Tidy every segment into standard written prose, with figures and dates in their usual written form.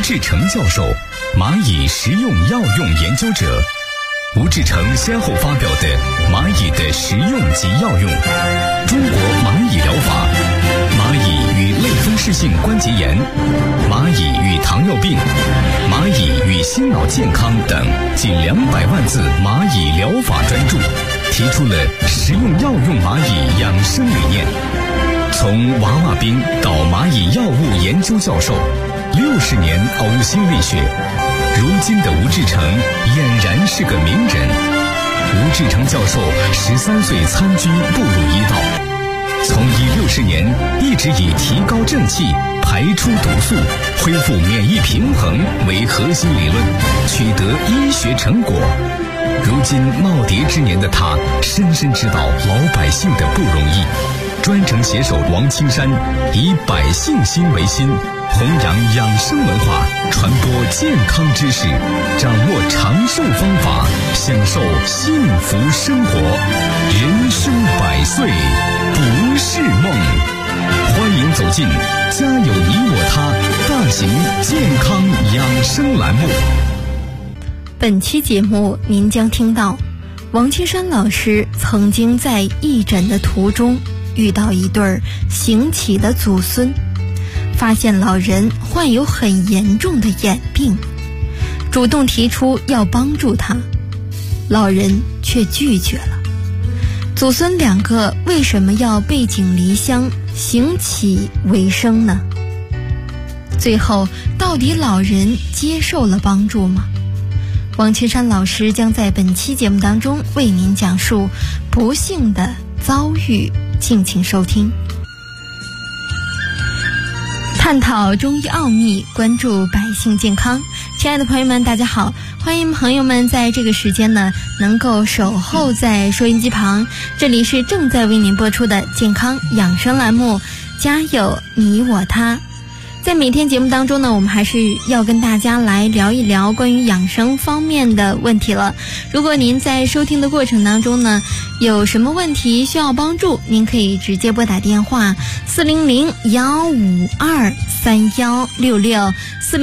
志成教授，蚂蚁食用药用研究者。吴志成先后发表的《蚂蚁的食用及药用》、《中国蚂蚁疗法》、《蚂蚁与类风湿性关节炎》、《蚂蚁与糖尿病》、《蚂蚁与心脑健康》等近200万字蚂蚁疗法专著，提出了食用药用蚂蚁养生理念。从娃娃兵到蚂蚁药物研究教授，60年呕心沥血，如今的吴志成俨然是个名人。吴志成教授13岁参军步入医道，从医60年一直以提高正气、排出毒素、恢复免疫平衡为核心理论，取得医学成果。如今耄耋之年的他，深深知道老百姓的不容易，专程携手王青山，以百姓心为心，弘扬养生文化，传播健康知识，掌握长寿方法，享受幸福生活。人生100岁不是梦。欢迎走进家有你我他大型健康养生栏目。 本期节目您将听到王青山老师曾经在义诊的途中遇到一对行乞的祖孙，发现老人患有很严重的眼病，主动提出要帮助他，老人却拒绝了。祖孙2个为什么要背井离乡行乞为生呢？最后到底老人接受了帮助吗？王青山老师将在本期节目当中为您讲述不幸的遭遇，敬请收听。探讨中医奥秘，关注百姓健康。亲爱的朋友们，大家好，欢迎朋友们在这个时间呢能够守候在收音机旁，这里是正在为您播出的健康养生栏目，家有你我他。在每天节目当中呢，我们还是要跟大家来聊一聊关于养生方面的问题了。如果您在收听的过程当中呢，有什么问题需要帮助，您可以直接拨打电话400-152-3166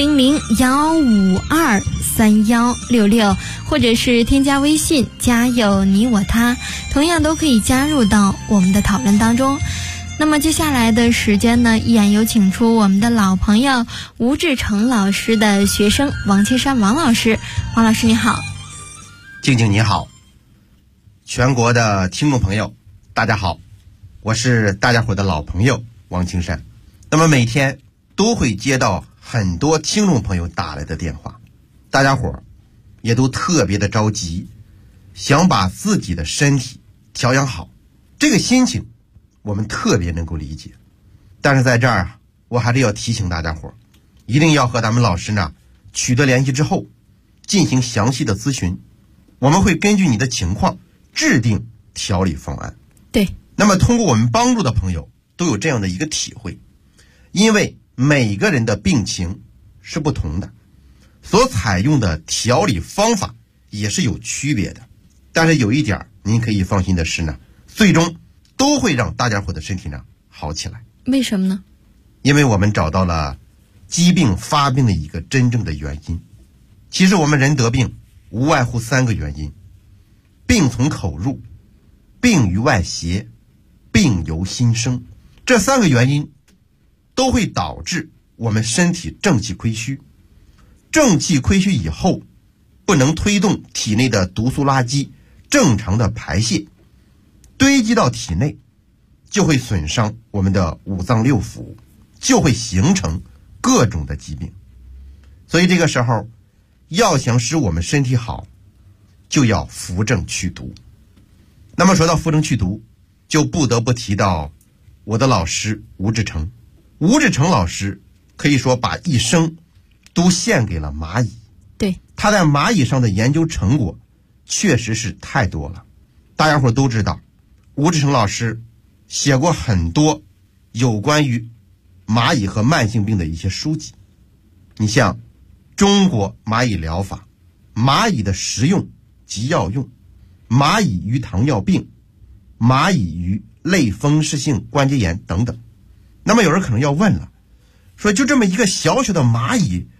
400-152-3166，或者是添加微信家有你我他，同样都可以加入到我们的讨论当中。那么接下来的时间呢，依然有请出我们的老朋友吴志成老师的学生王青山王老师。王老师你好。 静静你好，全国的听众朋友大家好，我是大家伙的老朋友王青山。那么每天都会接到很多听众朋友打来的电话，大家伙也都特别的着急，想把自己的身体调养好，这个心情我们特别能够理解。但是在这儿我还是要提醒大家伙，一定要和咱们老师呢取得联系之后进行详细的咨询，我们会根据你的情况制定调理方案。 对， 那么通过我们帮助的朋友都有这样的一个体会，因为每个人的病情是不同的，所采用的调理方法也是有区别的。但是有一点您可以放心的是呢，最终都会让大家伙的身体呢好起来。 为什么呢？ 因为我们找到了疾病发病的一个真正的原因。其实我们人得病无外乎3个原因：病从口入，病于外邪，病由心生。这3个原因都会导致我们身体正气亏虚，正气亏虚以后不能推动体内的毒素垃圾正常的排泄，堆积到体内，就会损伤我们的5脏6腑，就会形成各种的疾病。所以这个时候要想使我们身体好，就要扶正祛毒。那么说到扶正祛毒，就不得不提到我的老师吴志成。吴志成老师可以说把一生都献给了蚂蚁。 对， 他在蚂蚁上的研究成果确实是太多了。大家伙都知道吴志成老师写过很多有关于蚂蚁和慢性病的一些书籍，你像《中国蚂蚁疗法》、蚂蚁的食用及药用、蚂蚁与糖尿病、蚂蚁与类风湿性关节炎等等。那么有人可能要问了，说就这么一个小小的蚂蚁，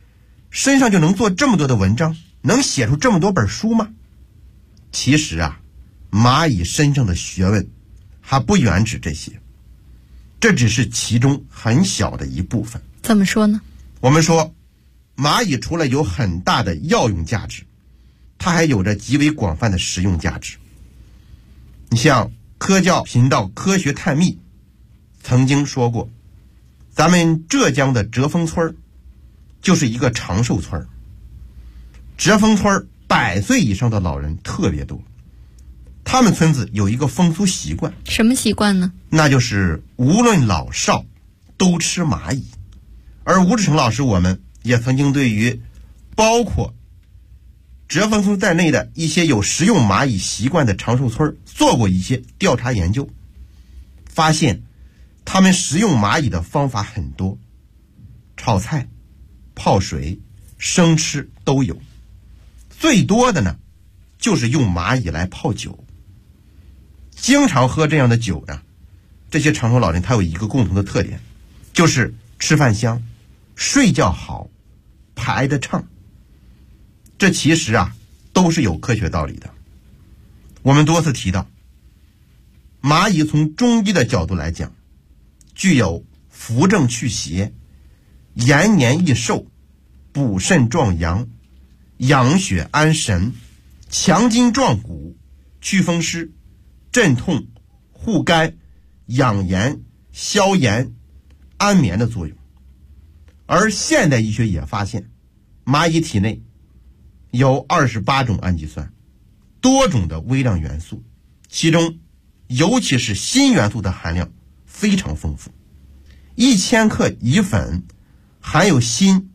身上就能做这么多的文章，能写出这么多本书吗？其实啊，蚂蚁身上的学问还不远止这些，这只是其中很小的一部分。 怎么说呢？ 我们说，蚂蚁除了有很大的药用价值，它还有着极为广泛的实用价值。你像科教频道科学探秘曾经说过，咱们浙江的折峰村就是一个长寿村。折峰村100岁以上的老人特别多，他们村子有一个风俗习惯。 什么习惯呢？那就是无论老少都吃蚂蚁。而吴志成老师我们也曾经对于包括折峰村在内的一些有食用蚂蚁习惯的长寿村做过一些调查研究，发现他们食用蚂蚁的方法很多，炒菜、泡水、生吃都有。最多的呢，就是用蚂蚁来泡酒。经常喝这样的酒呢，这些长寿老人他有一个共同的特点，就是吃饭香，睡觉好，排得畅。这其实啊都是有科学道理的。我们多次提到，蚂蚁从中医的角度来讲，具有扶正祛邪、延年益寿、补肾壮阳、养血安神、强筋壮骨、祛风湿、镇痛、护肝、养颜、消炎、安眠的作用。而现代医学也发现，蚂蚁体内有28种氨基酸，多种的微量元素，其中尤其是锌元素的含量非常丰富。1000克蚁粉含有锌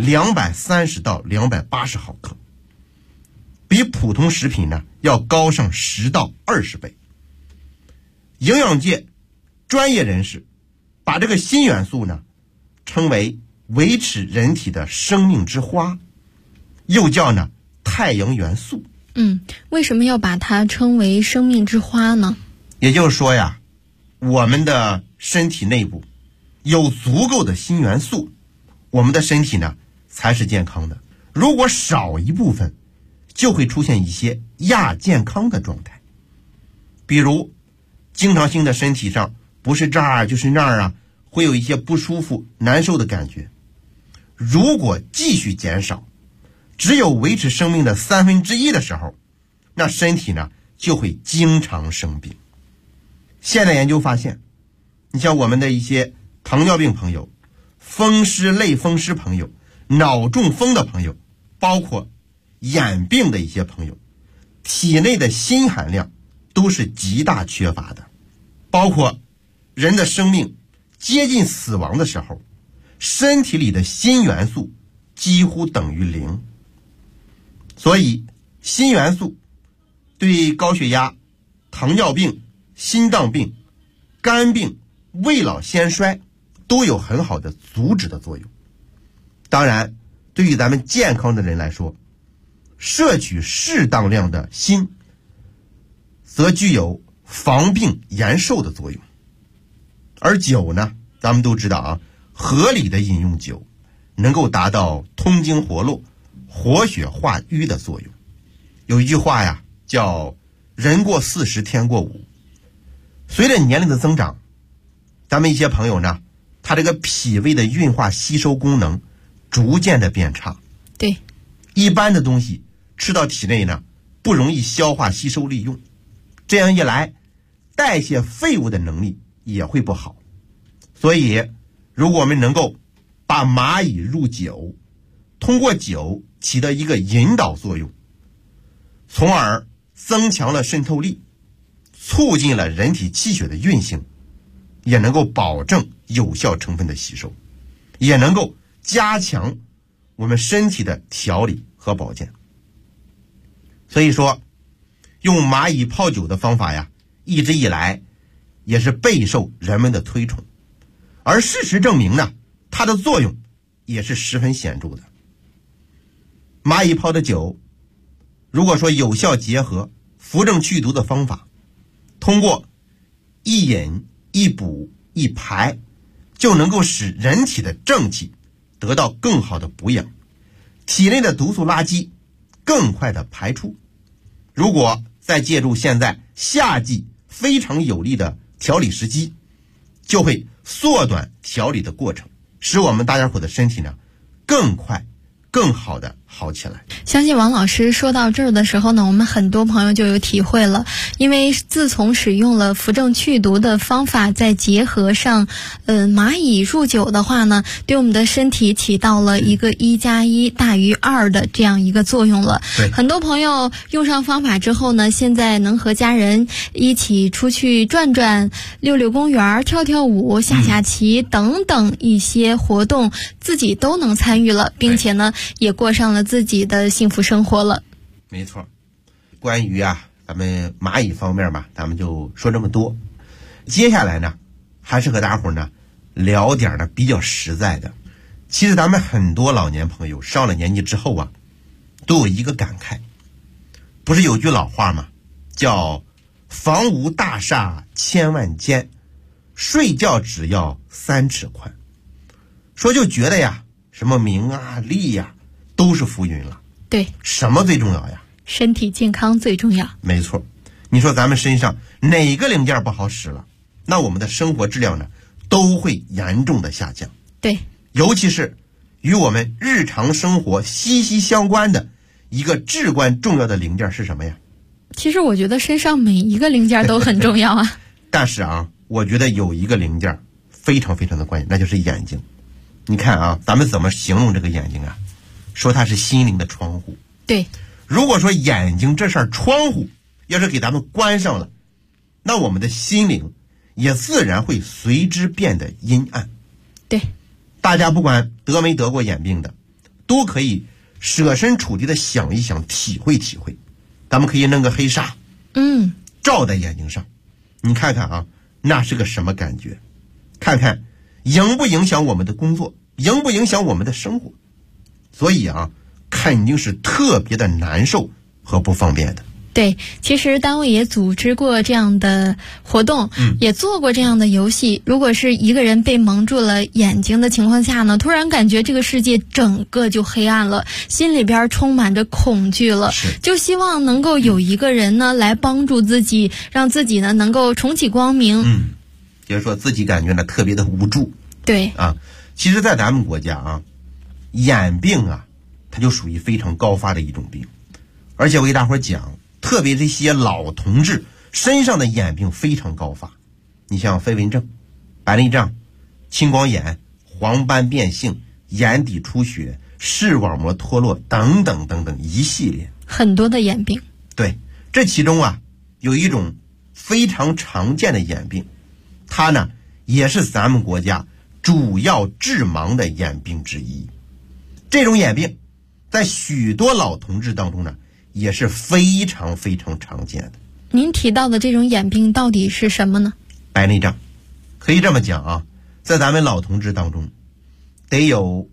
230到280毫克，比普通食品呢要高上10到20倍。营养界专业人士把这个锌元素呢称为维持人体的生命之花，又叫呢太阳元素。 为什么要把它称为生命之花呢？ 也就是说呀，我们的身体内部有足够的锌元素，我们的身体呢才是健康的。如果少一部分，就会出现一些亚健康的状态，比如经常性的身体上不是这儿就是那儿啊，会有一些不舒服难受的感觉。如果继续减少，只有维持生命的1/3的时候，那身体呢就会经常生病。现代研究发现，你像我们的一些糖尿病朋友、风湿类风湿朋友、脑中风的朋友，包括眼病的一些朋友，体内的锌含量都是极大缺乏的。包括人的生命接近死亡的时候，身体里的锌元素几乎等于0。所以锌元素对高血压、糖尿病、心脏病、肝病、未老先衰都有很好的阻止的作用。当然，对于咱们健康的人来说，摄取适当量的锌则具有防病延寿的作用。而酒呢，咱们都知道啊，合理的饮用酒能够达到通经活络、活血化瘀的作用。有一句话呀，叫人过40天过5。随着年龄的增长，咱们一些朋友呢，他这个脾胃的运化吸收功能逐渐的变差。 对， 一般的东西吃到体内呢，不容易消化吸收利用，这样一来，代谢废物的能力也会不好。所以如果我们能够把蚂蚁入酒，通过酒起到一个引导作用，从而增强了渗透力，促进了人体气血的运行，也能够保证有效成分的吸收，也能够加强我们身体的调理和保健。所以说，用蚂蚁泡酒的方法呀，一直以来也是备受人们的推崇。而事实证明呢，它的作用也是十分显著的。蚂蚁泡的酒，如果说有效结合扶正祛毒的方法，通过一饮一补一排，就能够使人体的正气得到更好的补养， 体内的毒素垃圾更快的排出。如果再借助现在夏季非常有利的调理时机，就会缩短调理的过程，使我们大家伙的身体呢更快更好的好起来。 相信王老师说到这儿的时候呢，我们很多朋友就有体会了。因为自从使用了扶正祛毒的方法，再结合上蚂蚁入酒的话呢，对我们的身体起到了一个1+1大于2的这样一个作用了。 对， 很多朋友用上方法之后呢，现在能和家人一起出去转转、溜溜公园、跳跳舞、下下棋等等一些活动，自己都能参与了，并且呢也过上了自己的幸福生活了。 没错，关于咱们蚂蚁方面嘛，咱们就说这么多。接下来呢，还是和大伙呢聊点呢比较实在的。其实咱们很多老年朋友上了年纪之后都有一个感慨，不是有句老话吗？叫房无大厦千万间，睡觉只要3尺宽。说就觉得什么名利都是浮云了。 对， 什么最重要呀？ 身体健康最重要。 没错，你说咱们身上哪个零件不好使了，那我们的生活质量呢都会严重的下降。 对， 尤其是与我们日常生活息息相关的一个至关重要的零件是什么呀？ 其实我觉得身上每一个零件都很重要啊。 但是我觉得有一个零件非常非常的关键，那就是眼睛。你看咱们怎么形容这个眼睛说它是心灵的窗户。 对， 如果说眼睛这扇窗户要是给咱们关上了，那我们的心灵也自然会随之变得阴暗。 对， 大家不管得没得过眼病的，都可以设身处地的想一想，体会体会。咱们可以弄个黑纱照在眼睛上，你看看那是个什么感觉？看看影不影响我们的工作，影不影响我们的生活。所以肯定是特别的难受和不方便的。 对，其实单位也组织过这样的活动，也做过这样的游戏。如果是一个人被蒙住了眼睛的情况下呢，突然感觉这个世界整个就黑暗了，心里边充满着恐惧了，就希望能够有一个人呢来帮助自己，让自己呢能够重启光明。 就是说自己感觉呢特别的无助。 对其实在咱们国家眼病它就属于非常高发的一种病。而且我给大伙讲，特别这些老同志身上的眼病非常高发。你像飞蚊症、白内障、青光眼、黄斑变性、眼底出血、视网膜脱落等等等等一系列很多的眼病。 对，这其中有一种非常常见的眼病，它呢也是咱们国家主要致盲的眼病之一。这种眼病在许多老同志当中呢也是非常非常常见的。 您提到的这种眼病到底是什么呢？ 白内障。可以这么讲在咱们老同志当中得有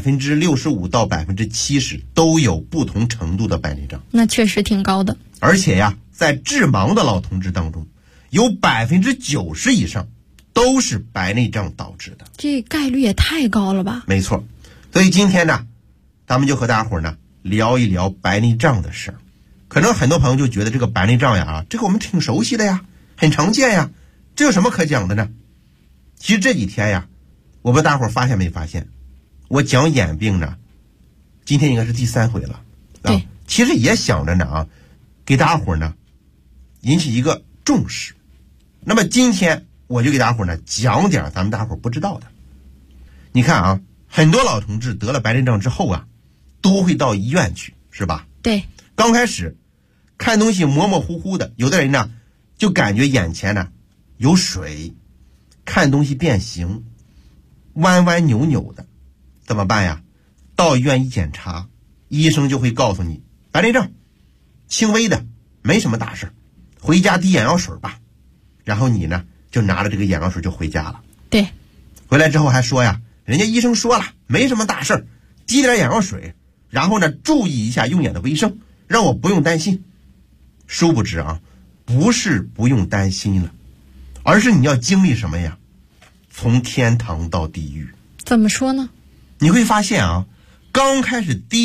65%到70%都有不同程度的白内障。 那确实挺高的。 而且在致盲的老同志当中有90%以上都是白内障导致的。 这概率也太高了吧？ 没错。所以今天呢咱们就和大伙呢聊一聊白内障的事儿。可能很多朋友就觉得这个白内障这个我们挺熟悉的很常见这有什么可讲的呢？其实这几天我们大伙发现没发现，我讲眼病呢今天应该是第3回了。 对， 其实也想着呢给大伙呢引起一个重视。那么今天我就给大伙呢讲点咱们大伙不知道的。你看很多老同志得了白内障之后都会到医院去，是吧？ 对。 刚开始看东西模模糊糊的，有的人呢就感觉眼前呢有水，看东西变形，弯弯扭扭的，怎么办呀？到医院一检查，医生就会告诉你白内障，轻微的，没什么大事，回家滴眼药水吧。然后你呢就拿着这个眼药水就回家了。 对。 回来之后还说人家医生说了没什么大事，滴点眼药水，然后呢注意一下用眼的卫生，让我不用担心。殊不知不是不用担心了，而是你要经历什么呀？从天堂到地狱。 怎么说呢？ 你会发现刚开始滴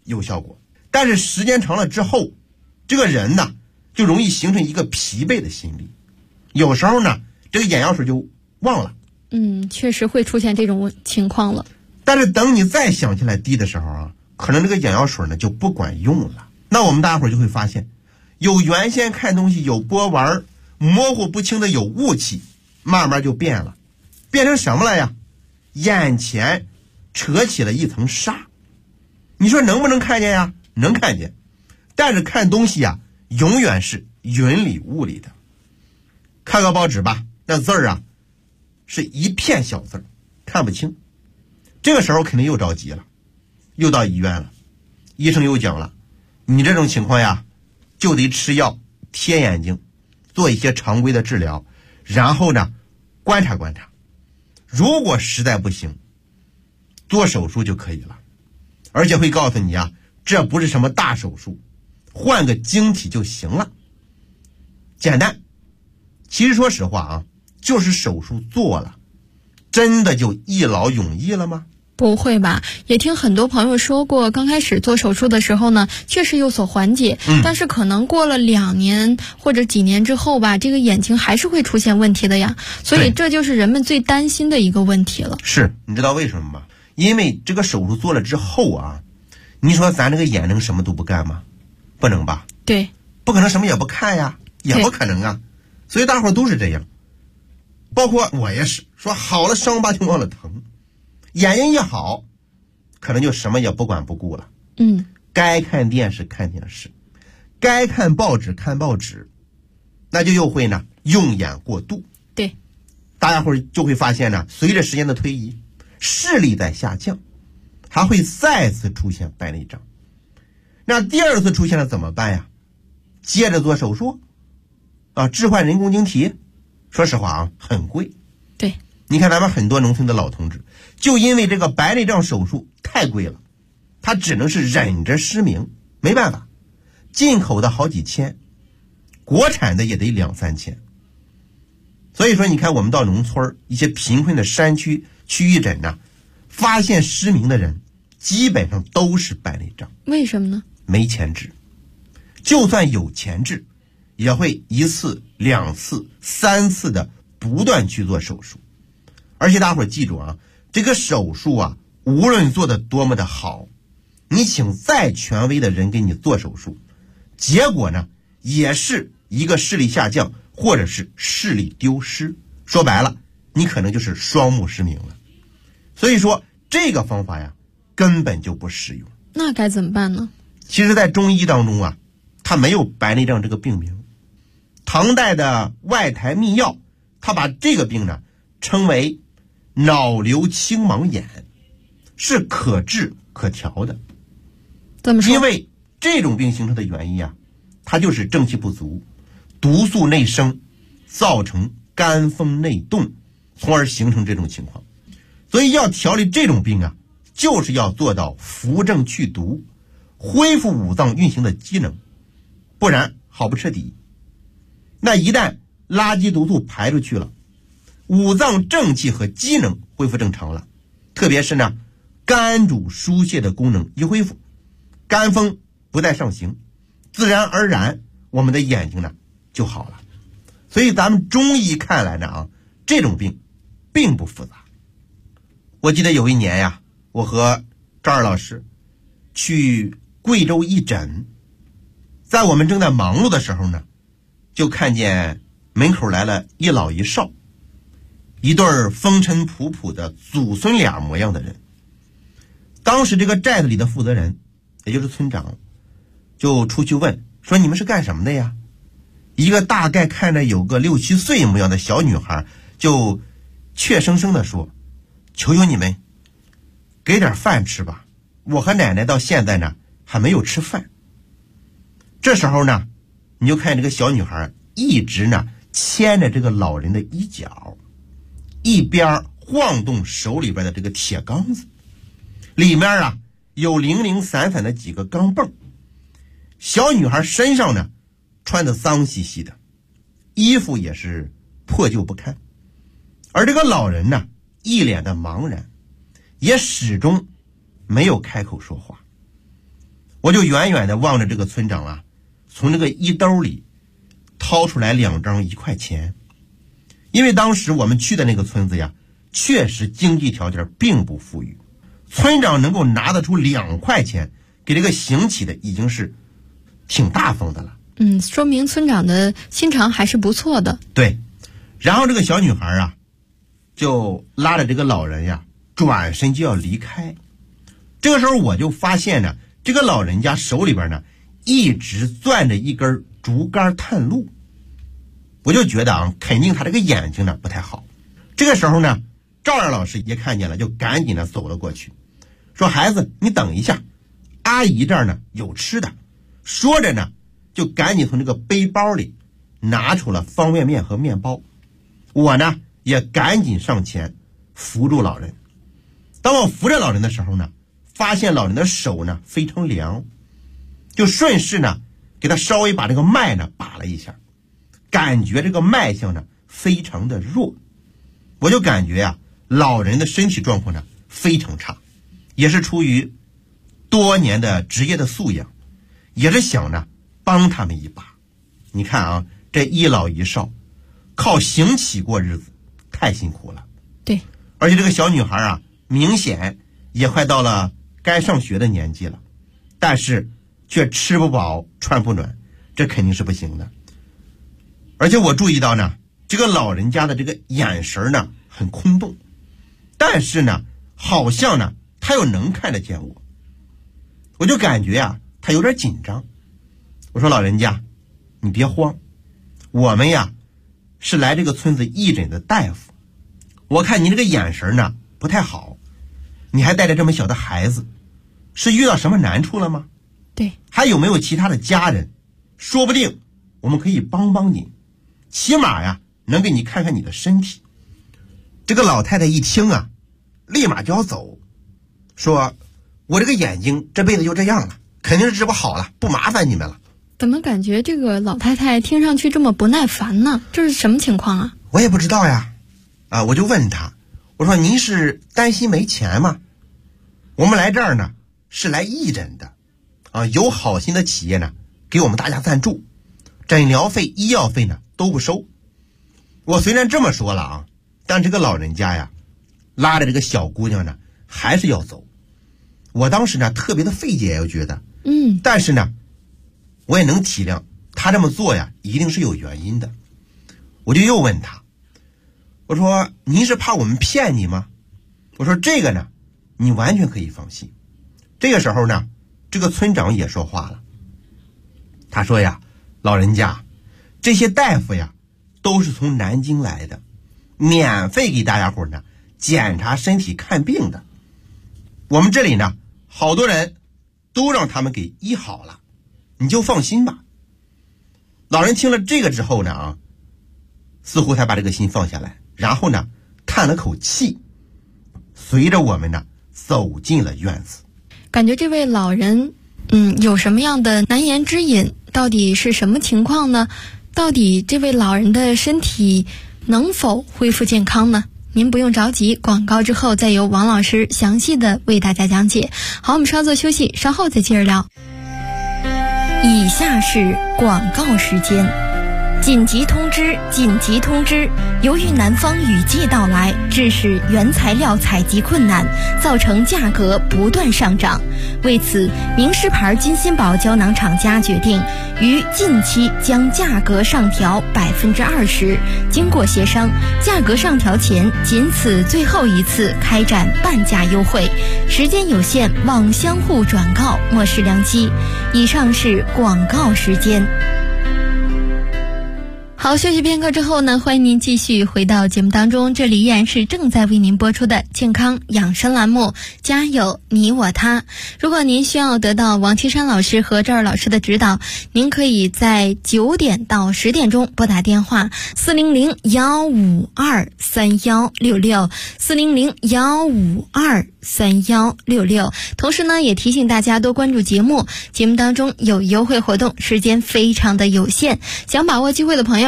有效果，但是时间长了之后，这个人呢就容易形成一个疲惫的心理，有时候呢这个眼药水就忘了。 确实会出现这种情况了。 但是等你再想起来滴的时候啊，可能这个眼药水呢就不管用了。那我们大伙儿就会发现，有原先看东西有波纹模糊不清的有雾气，慢慢就变了，变成什么了呀？眼前扯起了一层纱。你说能不能看见呀？能看见，但是看东西呀永远是云里雾里的。看个报纸吧，那字儿啊是一片小字，看不清。这个时候肯定又着急了，又到医院了，医生又讲了，你这种情况呀就得吃药贴眼睛，做一些常规的治疗，然后呢观察观察，如果实在不行做手术就可以了。而且会告诉你啊，这不是什么大手术，换个晶体就行了，简单。其实说实话啊，就是手术做了，真的就一劳永逸了吗？ 不会吧，也听很多朋友说过，刚开始做手术的时候呢确实有所缓解，但是可能过了2年或者几年之后吧，这个眼睛还是会出现问题的呀，所以这就是人们最担心的一个问题了。 是，你知道为什么吗？因为这个手术做了之后啊，你说咱这个眼能什么都不干吗？不能吧？ 对， 不可能什么也不看呀，也不可能啊。所以大伙儿都是这样，包括我也是，说好了伤疤就忘了疼，眼睛一好，可能就什么也不管不顾了。该看电视看电视，该看报纸看报纸，那就又会呢用眼过度。 对， 大家伙儿就会发现呢，随着时间的推移，视力在下降，还会再次出现白内障。那第二次出现了怎么办呀？接着做手术啊，置换人工晶体，说实话啊，很贵。 对， 你看咱们很多农村的老同志，就因为这个白内障手术太贵了，他只能是忍着失明，没办法，进口的好几千，国产的也得2、3千。所以说你看我们到农村一些贫困的山区去义诊呢，发现失明的人基本上都是白内障。 为什么呢？ 没钱治，就算有钱治，也会1次、2次、3次的不断去做手术。而且大伙儿记住啊，这个手术啊，无论做的多么的好，你请再权威的人给你做手术，结果呢也是一个视力下降或者是视力丢失，说白了你可能就是双目失明了。所以说这个方法呀根本就不适用。 那该怎么办呢？ 其实在中医当中啊，它没有白内障这个病名。唐代的外台秘药，他把这个病呢称为脑瘤青盲眼，是可治可调的。 怎么说？ 因为这种病形成的原因啊，它就是正气不足，毒素内生，造成肝风内动，从而形成这种情况。所以要调理这种病啊，就是要做到扶正去毒，恢复五脏运行的机能，不然好不彻底。那一旦垃圾毒素排出去了，五脏正气和机能恢复正常了，特别是呢肝主疏泄的功能一恢复，肝风不再上行，自然而然我们的眼睛呢就好了。所以咱们中医看来呢啊，这种病并不复杂。我记得有一年呀，我和赵二老师去贵州义诊，在我们正在忙碌的时候呢，就看见门口来了一老一少，一对风尘仆仆的祖孙俩模样的人。当时这个寨子里的负责人，也就是村长，就出去问说，你们是干什么的呀？一个大概看着有个6、7岁模样的小女孩就怯生生地说，求求你们给点饭吃吧，我和奶奶到现在呢还没有吃饭。这时候呢，你就看这个小女孩一直呢牵着这个老人的衣角，一边晃动手里边的这个铁缸子，里面啊有零零散散的几个钢镚。小女孩身上呢穿得脏兮兮的，衣服也是破旧不堪，而这个老人呢一脸的茫然，也始终没有开口说话。 我就远远的望着这个村长啊，从这个衣兜里掏出来2张1块钱。因为当时我们去的那个村子呀，确实经济条件并不富裕，村长能够拿得出2块钱给这个行乞的，已经是挺大方的了。 说明村长的心肠还是不错的。 对，然后这个小女孩啊，就拉着这个老人呀，转身就要离开。这个时候我就发现呢，这个老人家手里边呢，一直攥着一根竹竿探路。我就觉得啊，肯定他这个眼睛呢不太好。这个时候呢，赵二老师也看见了，就赶紧的走了过去，说：“孩子，你等一下，阿姨这儿呢有吃的。”说着呢，就赶紧从这个背包里拿出了方便面和面包。我呢也赶紧上前扶住老人。当我扶着老人的时候呢，发现老人的手呢非常凉，就顺势呢给他稍微把这个脉呢把了一下，感觉这个脉象呢非常的弱。我就感觉啊，老人的身体状况呢非常差，也是出于多年的职业的素养，也是想呢帮他们一把。你看啊，这一老一少靠行乞过日子，太辛苦了。 对， 而且这个小女孩啊，明显也快到了该上学的年纪了，但是却吃不饱穿不暖，这肯定是不行的。而且我注意到呢，这个老人家的这个眼神呢很空洞，但是呢好像呢他又能看得见我，我就感觉啊他有点紧张。我说：“老人家，你别慌，我们呀是来这个村子义诊的大夫，我看你这个眼神呢不太好，你还带着这么小的孩子，是遇到什么难处了吗？ 对， 还有没有其他的家人？说不定我们可以帮帮你，起码呀能给你看看你的身体。”这个老太太一听啊，立马就要走，说：“我这个眼睛这辈子就这样了，肯定是治不好了，不麻烦你们了。” 怎么感觉这个老太太听上去这么不耐烦呢？这是什么情况啊？ 我也不知道呀。我就问她，我说：“您是担心没钱吗？我们来这儿呢是来义诊的，有好心的企业呢给我们大家赞助，诊疗费、医药费呢都不收。”我虽然这么说了啊，但这个老人家呀拉着这个小姑娘呢还是要走。我当时呢特别的费解，我觉得但是呢我也能体谅他这么做呀一定是有原因的。我就又问他，我说：“您是怕我们骗你吗？”我说：“这个呢你完全可以放心。”这个时候呢，这个村长也说话了，他说呀：“老人家，这些大夫呀都是从南京来的，免费给大家伙呢检查身体看病的，我们这里呢好多人都让他们给医好了，你就放心吧。”老人听了这个之后呢似乎才把这个心放下来，然后呢叹了口气，随着我们呢走进了院子。 感觉这位老人有什么样的难言之隐？到底是什么情况呢？到底这位老人的身体能否恢复健康呢？您不用着急，广告之后再由王老师详细的为大家讲解。好，我们稍作休息，稍后再接着聊。以下是广告时间。紧急通知！紧急通知！由于南方雨季到来，致使原材料采集困难，造成价格不断上涨。为此，名狮牌金鑫宝胶囊厂家决定于近期将价格上调20%。经过协商，价格上调前仅此最后一次开展半价优惠，时间有限，望相互转告，莫视良机。以上是广告时间。好，休息片刻之后呢，欢迎您继续回到节目当中，这里依然是正在为您播出的健康养生栏目，家有你我他。如果您需要得到王岐山老师和赵二老师的指导，您可以在9点到10点钟拨打电话400-152-3166，400-152-3166。同时呢，也提醒大家多关注节目，节目当中有优惠活动，时间非常的有限，想把握机会的朋友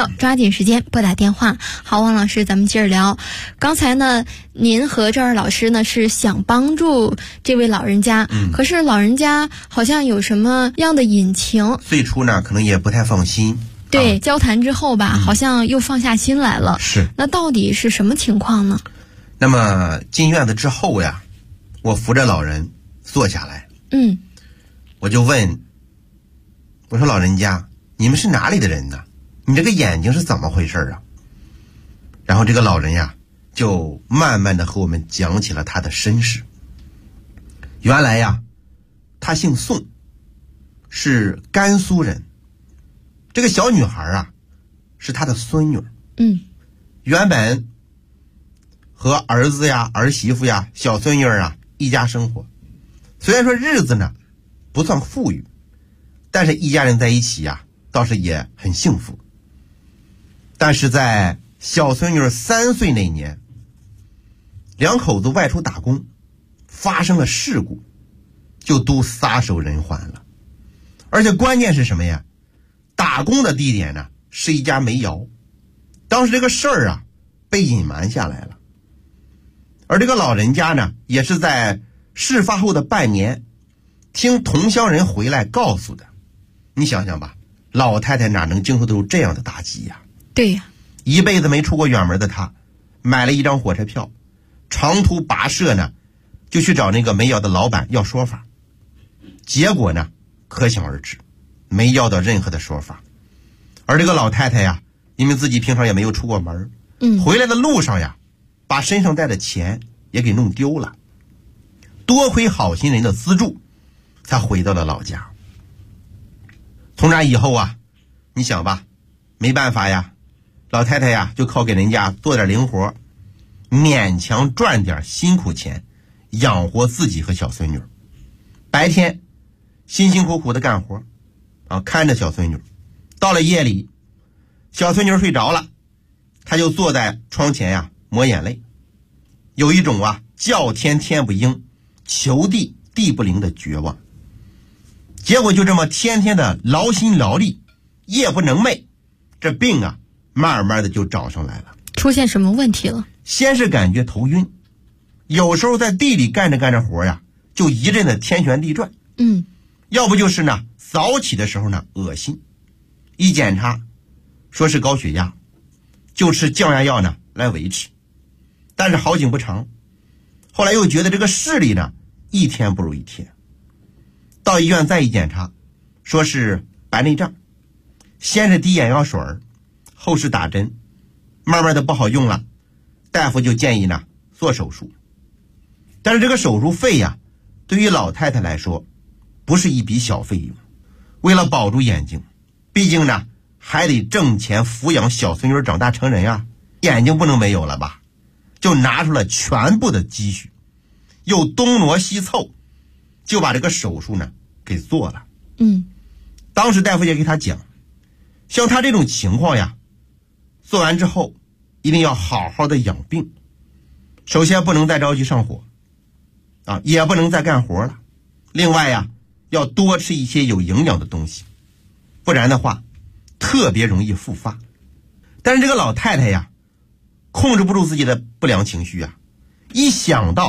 要抓紧时间拨打电话。好，王老师，咱们接着聊。刚才呢，您和赵二老师呢是想帮助这位老人家，可是老人家好像有什么样的隐情？ 最初呢，可能也不太放心。 对，交谈之后吧，好像又放下心来了。 是。 那到底是什么情况呢？ 那么进院子之后呀，我扶着老人坐下来，我就问，我说老人家，你们是哪里的人呢？你这个眼睛是怎么回事啊？然后这个老人呀，就慢慢的和我们讲起了他的身世。原来呀，他姓宋，是甘肃人。这个小女孩啊，是他的孙女。原本和儿子呀、儿媳妇呀、小孙女啊一家生活，虽然说日子呢不算富裕，但是一家人在一起呀，倒是也很幸福。但是在小孙女3岁那年，两口子外出打工，发生了事故，就都撒手人寰了。而且关键是什么呀？打工的地点呢是一家煤窑，当时这个事儿啊被隐瞒下来了。而这个老人家呢，也是在事发后的半年，听同乡人回来告诉的。你想想吧，老太太哪能经受得住这样的打击呀？ 对呀， 一辈子没出过远门的她，买了一张火车票，长途跋涉呢，就去找那个煤窑的老板要说法。结果呢，可想而知，没要到任何的说法。而这个老太太呀，因为自己平常也没有出过门，回来的路上呀，把身上带的钱也给弄丢了。多亏好心人的资助，才回到了老家。从那以后啊，你想吧，没办法呀，老太太呀就靠给人家做点零活，勉强赚点辛苦钱，养活自己和小孙女。白天辛辛苦苦的干活看着小孙女。到了夜里，小孙女睡着了，她就坐在窗前呀抹眼泪，有一种叫天天不应，求地地不灵的绝望。结果就这么天天的劳心劳力，夜不能寐，这病啊慢慢的就找上来了。 出现什么问题了？ 先是感觉头晕，有时候在地里干着干着活呀，就一阵的天旋地转。要不就是呢早起的时候呢恶心，一检查说是高血压，就吃降压药呢来维持。但是好景不长，后来又觉得这个视力呢一天不如一天。到医院再一检查，说是白内障，先是滴眼药水，后是打针，慢慢的不好用了，大夫就建议呢做手术。但是这个手术费呀，对于老太太来说不是一笔小费用。为了保住眼睛，毕竟呢还得挣钱抚养小孙女长大成人啊，眼睛不能没有了吧，就拿出了全部的积蓄，又东挪西凑，就把这个手术呢给做了。当时大夫也给他讲，像他这种情况呀，做完之后一定要好好的养病。首先不能再着急上火也不能再干活了。另外呀，要多吃一些有营养的东西，不然的话特别容易复发。但是这个老太太呀，控制不住自己的不良情绪啊，一想到